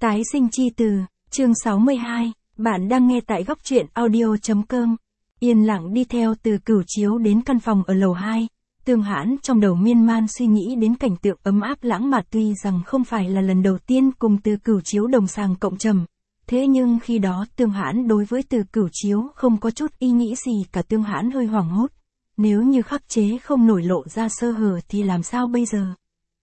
Tái sinh chi từ, chương 62, bạn đang nghe tại góc truyện audio.com. Yên lặng đi theo Từ Cửu Chiếu đến căn phòng ở lầu 2, Tương Hãn trong đầu miên man suy nghĩ đến cảnh tượng ấm áp lãng mạn, tuy rằng không phải là lần đầu tiên cùng Từ Cửu Chiếu đồng sàng cộng trầm. Thế nhưng khi đó Tương Hãn đối với Từ Cửu Chiếu không có chút ý nghĩ gì cả. Tương Hãn hơi hoảng hốt, nếu như khắc chế không nổi lộ ra sơ hở thì làm sao bây giờ?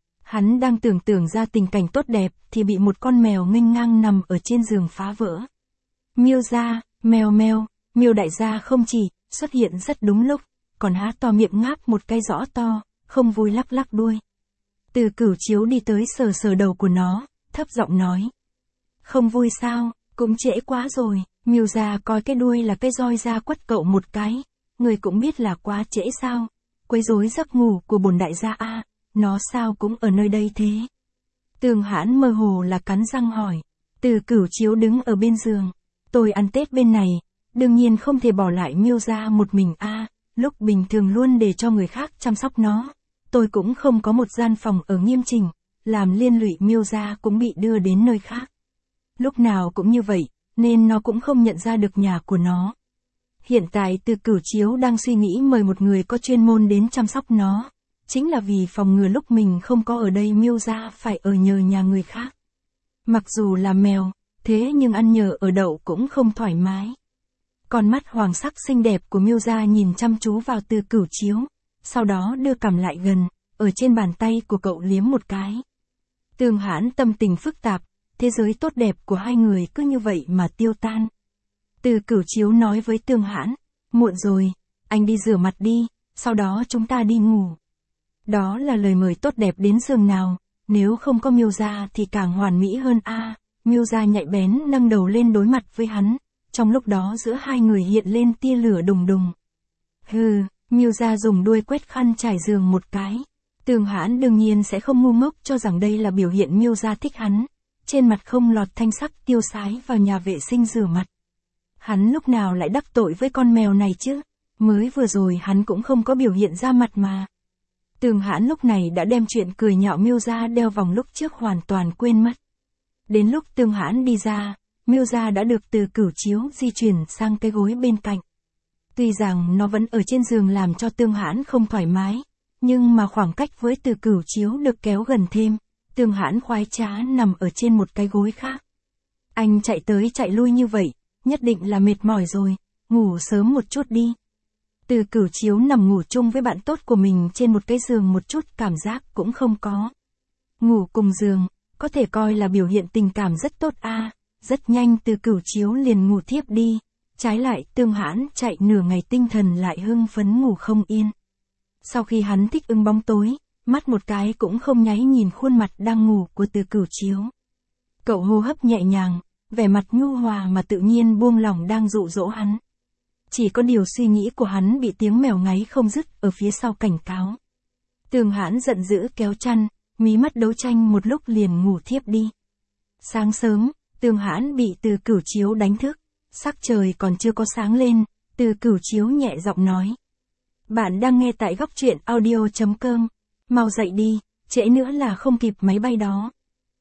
Hắn đang tưởng tượng ra tình cảnh tốt đẹp thì bị một con mèo nghênh ngang nằm ở trên giường phá vỡ. Miêu gia, mèo mèo, Miêu đại gia không chỉ xuất hiện rất đúng lúc, còn há to miệng ngáp một cái rõ to, không vui lắc lắc đuôi. Từ Cửu Chiếu đi tới sờ sờ đầu của nó, thấp giọng nói: "Không vui sao, cũng trễ quá rồi." Miêu gia coi cái đuôi là cái roi ra quất cậu một cái, người cũng biết là quá trễ sao, quấy rối giấc ngủ của bổn đại gia a. Nó sao cũng ở nơi đây thế? Tương Hãn mơ hồ là cắn răng hỏi. Từ Cửu Chiếu đứng ở bên giường. Tôi ăn Tết bên này, đương nhiên không thể bỏ lại Miêu gia một mình a. Lúc bình thường luôn để cho người khác chăm sóc nó. Tôi cũng không có một gian phòng ở nghiêm chỉnh, làm liên lụy Miêu gia cũng bị đưa đến nơi khác. Lúc nào cũng như vậy, nên nó cũng không nhận ra được nhà của nó. Hiện tại Từ Cửu Chiếu đang suy nghĩ mời một người có chuyên môn đến chăm sóc nó. Chính là vì phòng ngừa lúc mình không có ở đây Miêu gia phải ở nhờ nhà người khác. Mặc dù là mèo, thế nhưng ăn nhờ ở đậu cũng không thoải mái. Con mắt hoàng sắc xinh đẹp của Miêu gia nhìn chăm chú vào Từ Cửu Chiếu, sau đó đưa cằm lại gần, ở trên bàn tay của cậu liếm một cái. Tương Hãn tâm tình phức tạp, thế giới tốt đẹp của hai người cứ như vậy mà tiêu tan. Từ Cửu Chiếu nói với Tương Hãn: "Muộn rồi, anh đi rửa mặt đi, sau đó chúng ta đi ngủ." Đó là lời mời tốt đẹp đến giường nào, nếu không có Miêu gia thì càng hoàn mỹ hơn a. Miêu gia nhạy bén nâng đầu lên đối mặt với hắn, trong lúc đó giữa hai người hiện lên tia lửa đùng đùng. Hừ, Miêu gia dùng đuôi quét khăn trải giường một cái. Tương Hãn đương nhiên sẽ không ngu ngốc cho rằng đây là biểu hiện Miêu gia thích hắn, trên mặt không lọt thanh sắc tiêu sái vào nhà vệ sinh rửa mặt. Hắn lúc nào lại đắc tội với con mèo này chứ, mới vừa rồi hắn cũng không có biểu hiện ra mặt mà. Tương Hãn lúc này đã đem chuyện cười nhạo Miêu gia đeo vòng lúc trước hoàn toàn quên mất. Đến lúc Tương Hãn đi ra, Miêu gia đã được Từ Cửu Chiếu di chuyển sang cái gối bên cạnh. Tuy rằng nó vẫn ở trên giường làm cho Tương Hãn không thoải mái, nhưng mà khoảng cách với Từ Cửu Chiếu được kéo gần thêm, Tương Hãn khoái trá nằm ở trên một cái gối khác. Anh chạy tới chạy lui như vậy, nhất định là mệt mỏi rồi, ngủ sớm một chút đi. Từ Cửu Chiếu nằm ngủ chung với bạn tốt của mình trên một cái giường một chút cảm giác cũng không có. Ngủ cùng giường, có thể coi là biểu hiện tình cảm rất tốt a. Rất nhanh Từ Cửu Chiếu liền ngủ thiếp đi. Trái lại Tương Hãn chạy nửa ngày tinh thần lại hưng phấn ngủ không yên. Sau khi hắn thích ứng bóng tối, mắt một cái cũng không nháy nhìn khuôn mặt đang ngủ của Từ Cửu Chiếu. Cậu hô hấp nhẹ nhàng, vẻ mặt nhu hòa mà tự nhiên buông lỏng đang dụ dỗ hắn. Chỉ có điều suy nghĩ của hắn bị tiếng mèo ngáy không dứt ở phía sau cảnh cáo. Tương Hãn giận dữ kéo chăn, mí mắt đấu tranh một lúc liền ngủ thiếp đi. Sáng sớm, Tương Hãn bị Từ Cửu Chiếu đánh thức, sắc trời còn chưa có sáng lên, Từ Cửu Chiếu nhẹ giọng nói: "Bạn đang nghe tại góc truyện audio.com, mau dậy đi, trễ nữa là không kịp máy bay đó."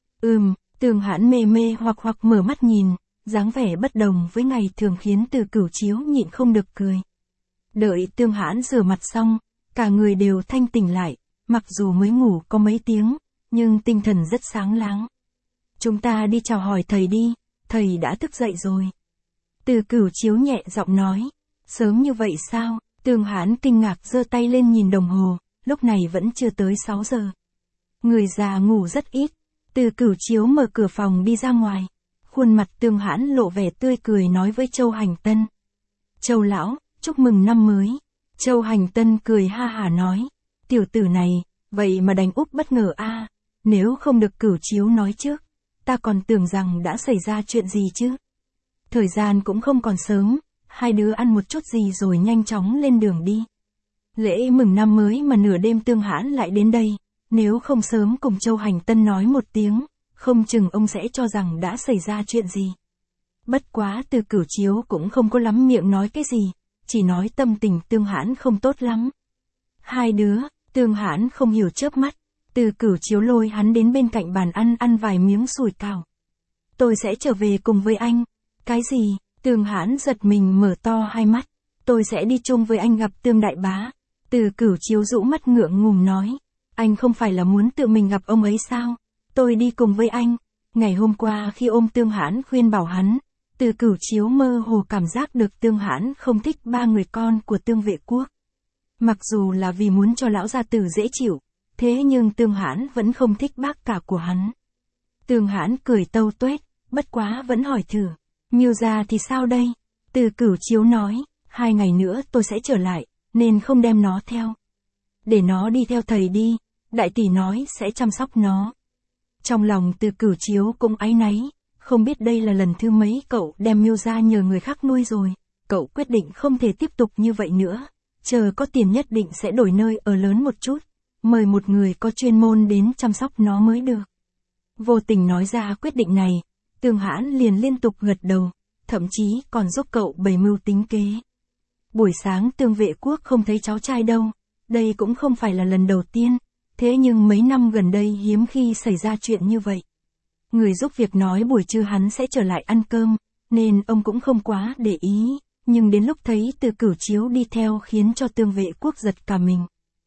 Tương Hãn mê mê hoặc mở mắt nhìn. Dáng vẻ bất đồng với ngày thường khiến Từ Cửu Chiếu nhịn không được cười. Đợi Tương Hãn rửa mặt xong, cả người đều thanh tỉnh lại, mặc dù mới ngủ có mấy tiếng, nhưng tinh thần rất sáng láng. "Chúng ta đi chào hỏi thầy đi, thầy đã thức dậy rồi." Từ Cửu Chiếu nhẹ giọng nói. "Sớm như vậy sao?" Tương Hãn kinh ngạc giơ tay lên nhìn đồng hồ, lúc này vẫn chưa tới 6 giờ. Người già ngủ rất ít. Từ Cửu Chiếu mở cửa phòng đi ra ngoài. Khuôn mặt Tương Hãn lộ vẻ tươi cười nói với Châu Hành Tân: "Châu lão, chúc mừng năm mới." Châu Hành Tân cười ha hả nói: "Tiểu tử này, vậy mà đánh úp bất ngờ a. Nếu không được Cửu Chiếu nói trước, ta còn tưởng rằng đã xảy ra chuyện gì chứ." Thời gian cũng không còn sớm, hai đứa ăn một chút gì rồi nhanh chóng lên đường đi. Lễ mừng năm mới mà nửa đêm Tương Hãn lại đến đây, nếu không sớm cùng Châu Hành Tân nói một tiếng, không chừng ông sẽ cho rằng đã xảy ra chuyện gì. Bất quá Từ Cửu Chiếu cũng không có lắm miệng nói cái gì, chỉ nói tâm tình Tương Hãn không tốt lắm. Hai đứa, Tương Hãn không hiểu chớp mắt, Từ Cửu Chiếu lôi hắn đến bên cạnh bàn ăn vài miếng sủi cảo. tôi sẽ trở về cùng với anh. Cái gì? Tương Hãn giật mình mở to hai mắt. Tôi sẽ đi chung với anh gặp Tương đại bá. Từ Cửu Chiếu rũ mắt ngượng ngùng nói. Anh không phải là muốn tự mình gặp ông ấy sao? Tôi đi cùng với anh. Ngày hôm qua khi ôm Tương Hãn khuyên bảo hắn, Từ Cửu Chiếu mơ hồ cảm giác được Tương Hãn không thích ba người con của Tương Vệ Quốc. Mặc dù là vì muốn cho lão gia tử dễ chịu, thế nhưng Tương Hãn vẫn không thích bác cả của hắn. Tương Hãn cười tâu tuét, bất quá vẫn hỏi thử. Miêu gia thì sao đây? Từ Cửu Chiếu nói, 2 ngày nữa tôi sẽ trở lại, nên không đem nó theo. Để nó đi theo thầy đi, đại tỷ nói sẽ chăm sóc nó. Trong lòng Từ Cửu Chiếu cũng áy náy, không biết đây là lần thứ mấy cậu đem Miêu gia nhờ người khác nuôi rồi. Cậu quyết định không thể tiếp tục như vậy nữa, chờ có tiền nhất định sẽ đổi nơi ở lớn một chút, mời một người có chuyên môn đến chăm sóc nó mới được. Vô tình nói ra quyết định này, Tương Hãn liền liên tục gật đầu, thậm chí còn giúp cậu bày mưu tính kế. Buổi sáng Tương Vệ Quốc không thấy cháu trai đâu, đây cũng không phải là lần đầu tiên, thế nhưng mấy năm gần đây hiếm khi xảy ra chuyện như vậy. Người giúp việc nói buổi trưa hắn sẽ trở lại ăn cơm, nên ông cũng không quá để ý, nhưng đến lúc thấy Từ Cửu Chiếu đi theo khiến cho Tương Vệ Quốc giật cả mình.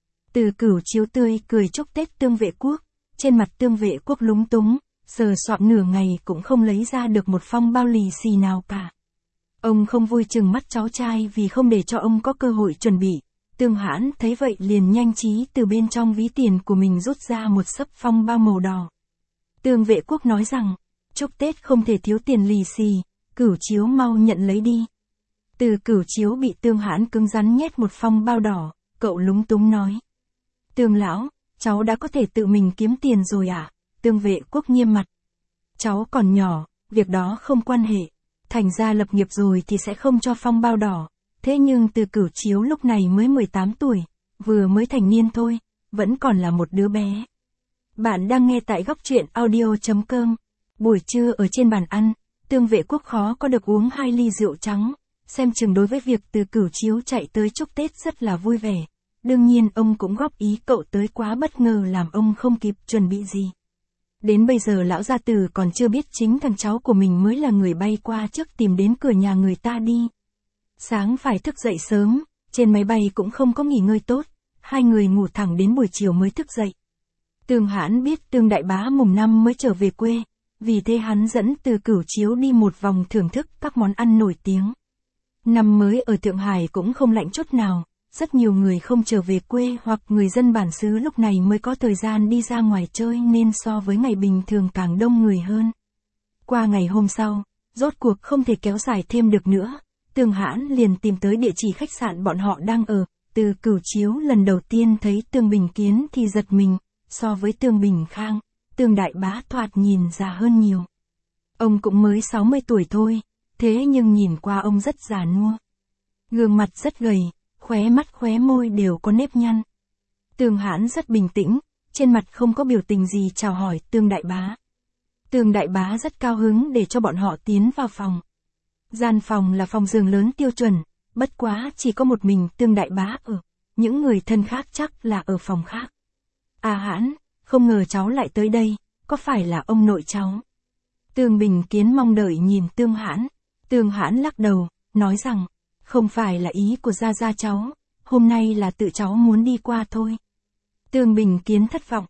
Từ Cửu Chiếu tươi cười chúc Tết Tương Vệ Quốc, trên mặt Tương Vệ Quốc lúng túng, sờ soạn nửa ngày cũng không lấy ra được một phong bao lì xì nào cả. Ông không vui chừng mắt cháu trai vì không để cho ông có cơ hội chuẩn bị. Tương Hãn thấy vậy liền nhanh trí từ bên trong ví tiền của mình rút ra một xấp phong bao màu đỏ. Tương Vệ Quốc nói rằng, chúc Tết không thể thiếu tiền lì xì, Cửu Chiếu mau nhận lấy đi. Từ Cửu Chiếu bị Tương Hãn cứng rắn nhét một phong bao đỏ, cậu lúng túng nói. Tương lão, cháu đã có thể tự mình kiếm tiền rồi à? Tương Vệ Quốc nghiêm mặt. Cháu còn nhỏ, việc đó không quan hệ. Thành ra lập nghiệp rồi thì sẽ không cho phong bao đỏ. Thế nhưng Từ Cửu Chiếu lúc này mới 18 tuổi, vừa mới thành niên thôi, vẫn còn là một đứa bé. Bạn đang nghe tại góc truyện audio.com. Buổi trưa ở trên bàn ăn, Tương Vệ Quốc khó có được uống 2 ly rượu trắng, xem chừng đối với việc Từ Cửu Chiếu chạy tới chúc Tết rất là vui vẻ. Đương nhiên ông cũng góp ý cậu tới quá bất ngờ làm ông không kịp chuẩn bị gì. Đến bây giờ lão gia tử còn chưa biết chính thằng cháu của mình mới là người bay qua trước tìm đến cửa nhà người ta đi. Sáng phải thức dậy sớm, trên máy bay cũng không có nghỉ ngơi tốt, 2 người ngủ thẳng đến buổi chiều mới thức dậy. Tương Hãn biết Tương đại bá mùng 5 mới trở về quê, vì thế hắn dẫn Từ Cửu Chiếu đi một vòng thưởng thức các món ăn nổi tiếng. Năm mới ở Thượng Hải cũng không lạnh chút nào, rất nhiều người không trở về quê hoặc người dân bản xứ lúc này mới có thời gian đi ra ngoài chơi nên so với ngày bình thường càng đông người hơn. Qua ngày hôm sau, rốt cuộc không thể kéo dài thêm được nữa, Tương Hãn liền tìm tới địa chỉ khách sạn bọn họ đang ở. Từ Cửu Chiếu lần đầu tiên thấy Tương Bình Kiến thì giật mình, so với Tương Bình Khang, Tương đại bá thoạt nhìn già hơn nhiều. Ông cũng mới 60 tuổi thôi, thế nhưng nhìn qua ông rất già nua. Gương mặt rất gầy, khóe mắt khóe môi đều có nếp nhăn. Tương Hãn rất bình tĩnh, trên mặt không có biểu tình gì chào hỏi Tương đại bá. Tương đại bá rất cao hứng để cho bọn họ tiến vào phòng. Gian phòng là phòng giường lớn tiêu chuẩn, bất quá chỉ có một mình Tương đại bá ở, những người thân khác chắc là ở phòng khác. À Hãn, không ngờ cháu lại tới đây, có phải là ông nội cháu? Tương Bình Kiến mong đợi nhìn Tương Hãn. Tương Hãn lắc đầu, nói rằng, không phải là ý của gia gia cháu, hôm nay là tự cháu muốn đi qua thôi. Tương Bình Kiến thất vọng,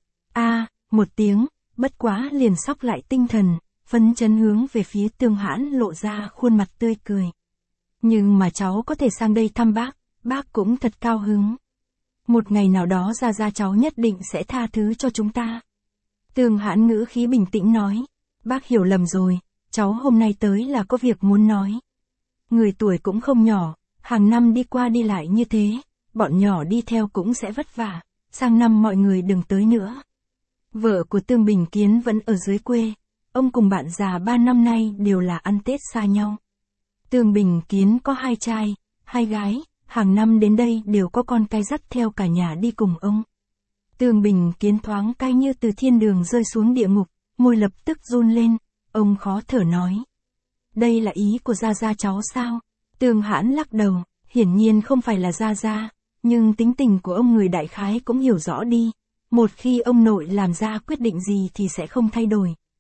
một tiếng, bất quá liền sóc lại tinh thần, phấn chấn hướng về phía Tương Hãn lộ ra khuôn mặt tươi cười. Nhưng mà cháu có thể sang đây thăm bác cũng thật cao hứng. Một ngày nào đó gia gia cháu nhất định sẽ tha thứ cho chúng ta. Tương Hãn ngữ khí bình tĩnh nói, bác hiểu lầm rồi, cháu hôm nay tới là có việc muốn nói. Người tuổi cũng không nhỏ, hàng năm đi qua đi lại như thế, bọn nhỏ đi theo cũng sẽ vất vả, sang năm mọi người đừng tới nữa. Vợ của Tương Bình Kiến vẫn ở dưới quê, ông cùng bạn già 3 năm nay đều là ăn Tết xa nhau. Tương Bình Kiến có 2 trai, 2 gái, hàng năm đến đây đều có con cái dắt theo cả nhà đi cùng ông. Tương Bình Kiến thoáng cái như từ thiên đường rơi xuống địa ngục, môi lập tức run lên, ông khó thở nói. Đây là ý của gia gia cháu sao? Tương Hãn lắc đầu, hiển nhiên không phải là gia gia, nhưng tính tình của ông người đại khái cũng hiểu rõ đi. Một khi ông nội làm ra quyết định gì thì sẽ không thay đổi.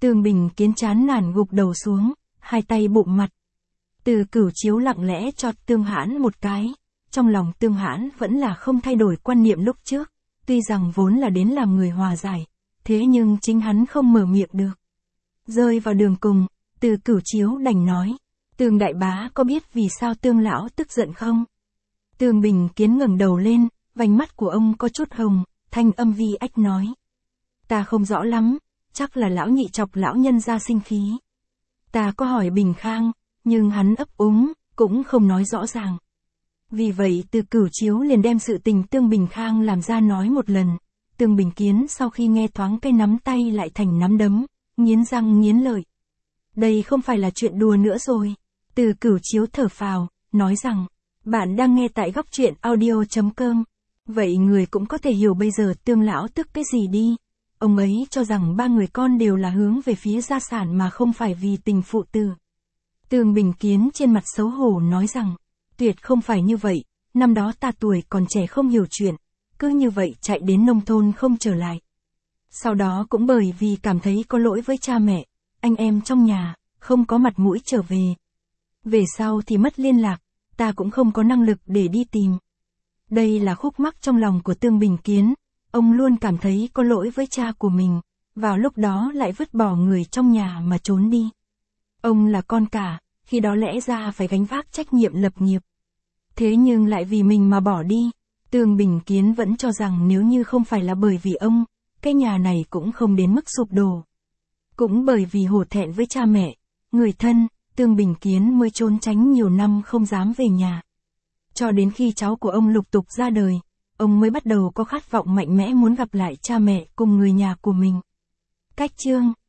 Tương Bình Kiến chán nản gục đầu xuống, hai tay bụm mặt. Từ Cửu Chiếu lặng lẽ chọt Tương Hãn một cái, trong lòng Tương Hãn vẫn là không thay đổi quan niệm lúc trước, tuy rằng vốn là đến làm người hòa giải, thế nhưng chính hắn không mở miệng được. Rơi vào đường cùng, Từ Cửu Chiếu đành nói, Tương đại bá có biết vì sao Tương lão tức giận không? Tương Bình Kiến ngẩng đầu lên, vành mắt của ông có chút hồng, thanh âm vi ách nói. Ta không rõ lắm, chắc là lão nhị chọc lão nhân ra sinh khí. Ta có hỏi Bình Khang, nhưng hắn ấp úng, cũng không nói rõ ràng. Vì vậy Từ Cửu Chiếu liền đem sự tình Tương Bình Khang làm ra nói một lần. Tương Bình Kiến sau khi nghe thoáng cái nắm tay lại thành nắm đấm, nghiến răng nghiến lợi. Đây không phải là chuyện đùa nữa rồi. Từ Cửu Chiếu thở phào, nói rằng, bạn đang nghe tại góc truyện audio.com. Vậy người cũng có thể hiểu bây giờ Tương lão tức cái gì đi. Ông ấy cho rằng ba người con đều là hướng về phía gia sản mà không phải vì tình phụ tử. Tương Bình Kiến trên mặt xấu hổ nói rằng, tuyệt không phải như vậy, năm đó ta tuổi còn trẻ không hiểu chuyện, cứ như vậy chạy đến nông thôn không trở lại. Sau đó cũng bởi vì cảm thấy có lỗi với cha mẹ, anh em trong nhà, không có mặt mũi trở về. Về sau thì mất liên lạc, ta cũng không có năng lực để đi tìm. Đây là khúc mắc trong lòng của Tương Bình Kiến, ông luôn cảm thấy có lỗi với cha của mình, vào lúc đó lại vứt bỏ người trong nhà mà trốn đi. Ông là con cả, khi đó lẽ ra phải gánh vác trách nhiệm lập nghiệp. Thế nhưng lại vì mình mà bỏ đi, Tương Bình Kiến vẫn cho rằng nếu như không phải là bởi vì ông, cái nhà này cũng không đến mức sụp đổ. Cũng bởi vì hổ thẹn với cha mẹ, người thân, Tương Bình Kiến mới trốn tránh nhiều năm không dám về nhà. Cho đến khi cháu của ông lục tục ra đời, ông mới bắt đầu có khát vọng mạnh mẽ muốn gặp lại cha mẹ cùng người nhà của mình. Cách chương